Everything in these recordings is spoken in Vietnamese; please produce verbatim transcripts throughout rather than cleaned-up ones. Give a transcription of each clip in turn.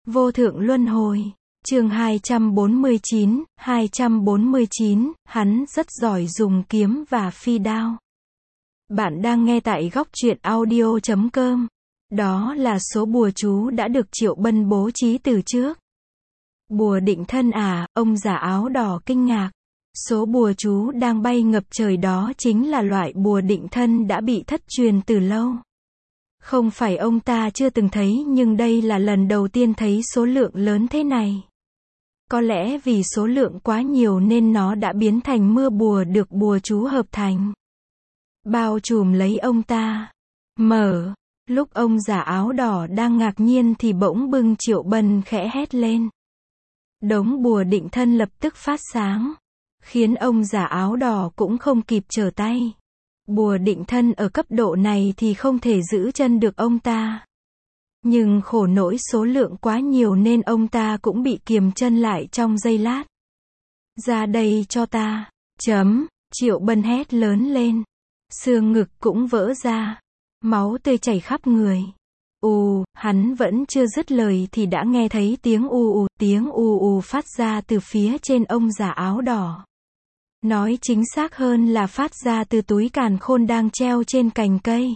Vô thượng luân hồi. Chương hai trăm bốn mươi chín, hai trăm bốn mươi chín, hắn rất giỏi dùng kiếm và phi đao. Bạn đang nghe tại góc truyện audio chấm com. Đó là số bùa chú đã được Triệu Bân bố trí từ trước. Bùa định thân à, ông già áo đỏ kinh ngạc. Số bùa chú đang bay ngập trời đó chính là loại bùa định thân đã bị thất truyền từ lâu. Không phải ông ta chưa từng thấy, nhưng đây là lần đầu tiên thấy số lượng lớn thế này. Có lẽ vì số lượng quá nhiều nên nó đã biến thành mưa bùa được bùa chú hợp thành, bao trùm lấy ông ta. Mở. Lúc ông già áo đỏ đang ngạc nhiên thì bỗng bưng Triệu Bân khẽ hét lên. Đống bùa định thân lập tức phát sáng, khiến ông già áo đỏ cũng không kịp trở tay. Bùa định thân ở cấp độ này thì không thể giữ chân được ông ta. Nhưng khổ nỗi số lượng quá nhiều nên ông ta cũng bị kiềm chân lại trong giây lát. Ra đây cho ta. Chấm. Triệu Bân hét lớn lên. Xương ngực cũng vỡ ra. Máu tươi chảy khắp người. Ù, hắn vẫn chưa dứt lời thì đã nghe thấy tiếng ù ù, tiếng ù ù phát ra từ phía trên ông già áo đỏ. Nói chính xác hơn là phát ra từ túi càn khôn đang treo trên cành cây.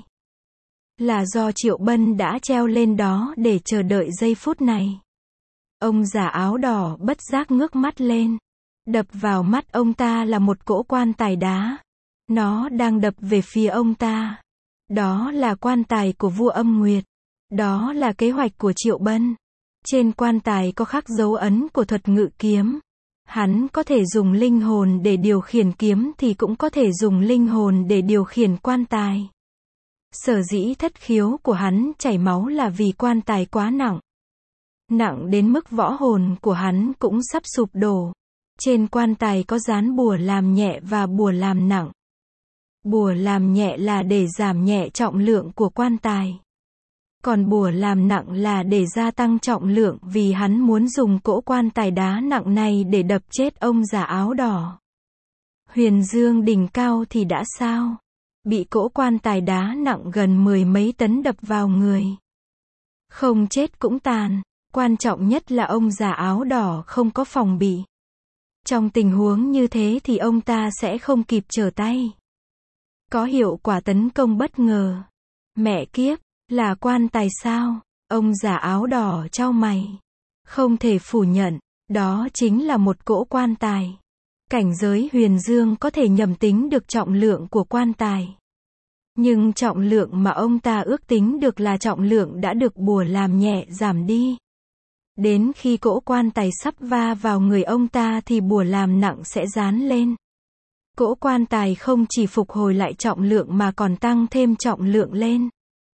Là do Triệu Bân đã treo lên đó để chờ đợi giây phút này. Ông già áo đỏ bất giác ngước mắt lên. Đập vào mắt ông ta là một cỗ quan tài đá. Nó đang đập về phía ông ta. Đó là quan tài của vua Âm Nguyệt. Đó là kế hoạch của Triệu Bân. Trên quan tài có khắc dấu ấn của thuật ngự kiếm. Hắn có thể dùng linh hồn để điều khiển kiếm thì cũng có thể dùng linh hồn để điều khiển quan tài. Sở dĩ thất khiếu của hắn chảy máu là vì quan tài quá nặng. Nặng đến mức võ hồn của hắn cũng sắp sụp đổ. Trên quan tài có dán bùa làm nhẹ và bùa làm nặng. Bùa làm nhẹ là để giảm nhẹ trọng lượng của quan tài. Còn bùa làm nặng là để gia tăng trọng lượng, vì hắn muốn dùng cỗ quan tài đá nặng này để đập chết ông già áo đỏ. Huyền Dương đỉnh cao thì đã sao? Bị cỗ quan tài đá nặng gần mười mấy tấn đập vào người. Không chết cũng tàn. Quan trọng nhất là ông già áo đỏ không có phòng bị. Trong tình huống như thế thì ông ta sẽ không kịp trở tay. Có hiệu quả tấn công bất ngờ. Mẹ kiếp, là quan tài sao? Ông già áo đỏ chau mày. Không thể phủ nhận, đó chính là một cỗ quan tài. Cảnh giới huyền dương có thể nhầm tính được trọng lượng của quan tài. Nhưng trọng lượng mà ông ta ước tính được là trọng lượng đã được bùa làm nhẹ giảm đi. Đến khi cỗ quan tài sắp va vào người ông ta thì bùa làm nặng sẽ dán lên. Cỗ quan tài không chỉ phục hồi lại trọng lượng mà còn tăng thêm trọng lượng lên.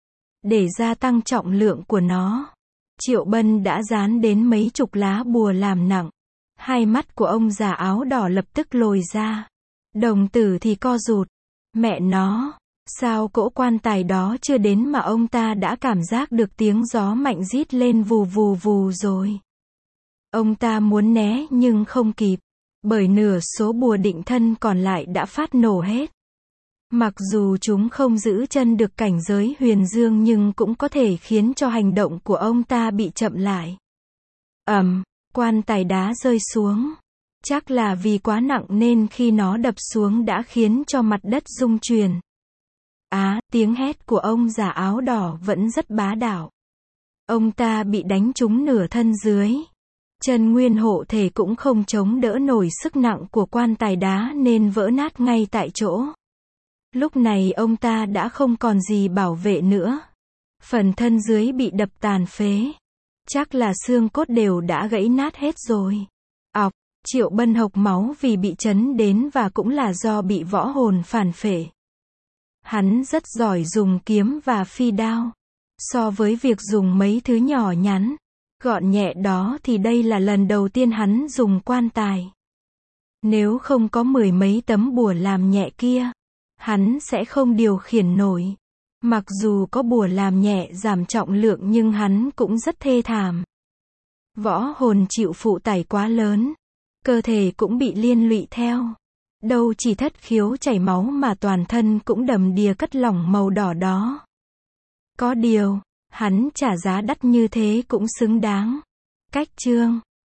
Để gia tăng trọng lượng của nó, Triệu Bân đã dán đến mấy chục lá bùa làm nặng. Hai mắt của ông già áo đỏ lập tức lồi ra. Đồng tử thì co rụt. Mẹ nó, sao cỗ quan tài đó chưa đến mà ông ta đã cảm giác được tiếng gió mạnh rít lên vù vù vù rồi. Ông ta muốn né nhưng không kịp, bởi nửa số bùa định thân còn lại đã phát nổ hết. Mặc dù chúng không giữ chân được cảnh giới huyền dương nhưng cũng có thể khiến cho hành động của ông ta bị chậm lại. Ầm, quan tài đá rơi xuống. Chắc là vì quá nặng nên khi nó đập xuống đã khiến cho mặt đất rung chuyển. Á, tiếng hét của ông già áo đỏ vẫn rất bá đạo. Ông ta bị đánh trúng nửa thân dưới. Chân nguyên hộ thể cũng không chống đỡ nổi sức nặng của quan tài đá nên vỡ nát ngay tại chỗ. Lúc này ông ta đã không còn gì bảo vệ nữa. Phần thân dưới bị đập tàn phế. Chắc là xương cốt đều đã gãy nát hết rồi. Ọc, Triệu Bân hộc máu vì bị chấn đến và cũng là do bị võ hồn phản phệ. Hắn rất giỏi dùng kiếm và phi đao. So với việc dùng mấy thứ nhỏ nhắn, gọn nhẹ đó thì đây là lần đầu tiên hắn dùng quan tài. Nếu không có mười mấy tấm bùa làm nhẹ kia, hắn sẽ không điều khiển nổi. Mặc dù có bùa làm nhẹ giảm trọng lượng nhưng hắn cũng rất thê thảm. Võ hồn chịu phụ tải quá lớn, cơ thể cũng bị liên lụy theo. Đâu chỉ thất khiếu chảy máu mà toàn thân cũng đầm đìa cất lỏng màu đỏ đó. Có điều, hắn trả giá đắt như thế cũng xứng đáng. cách chương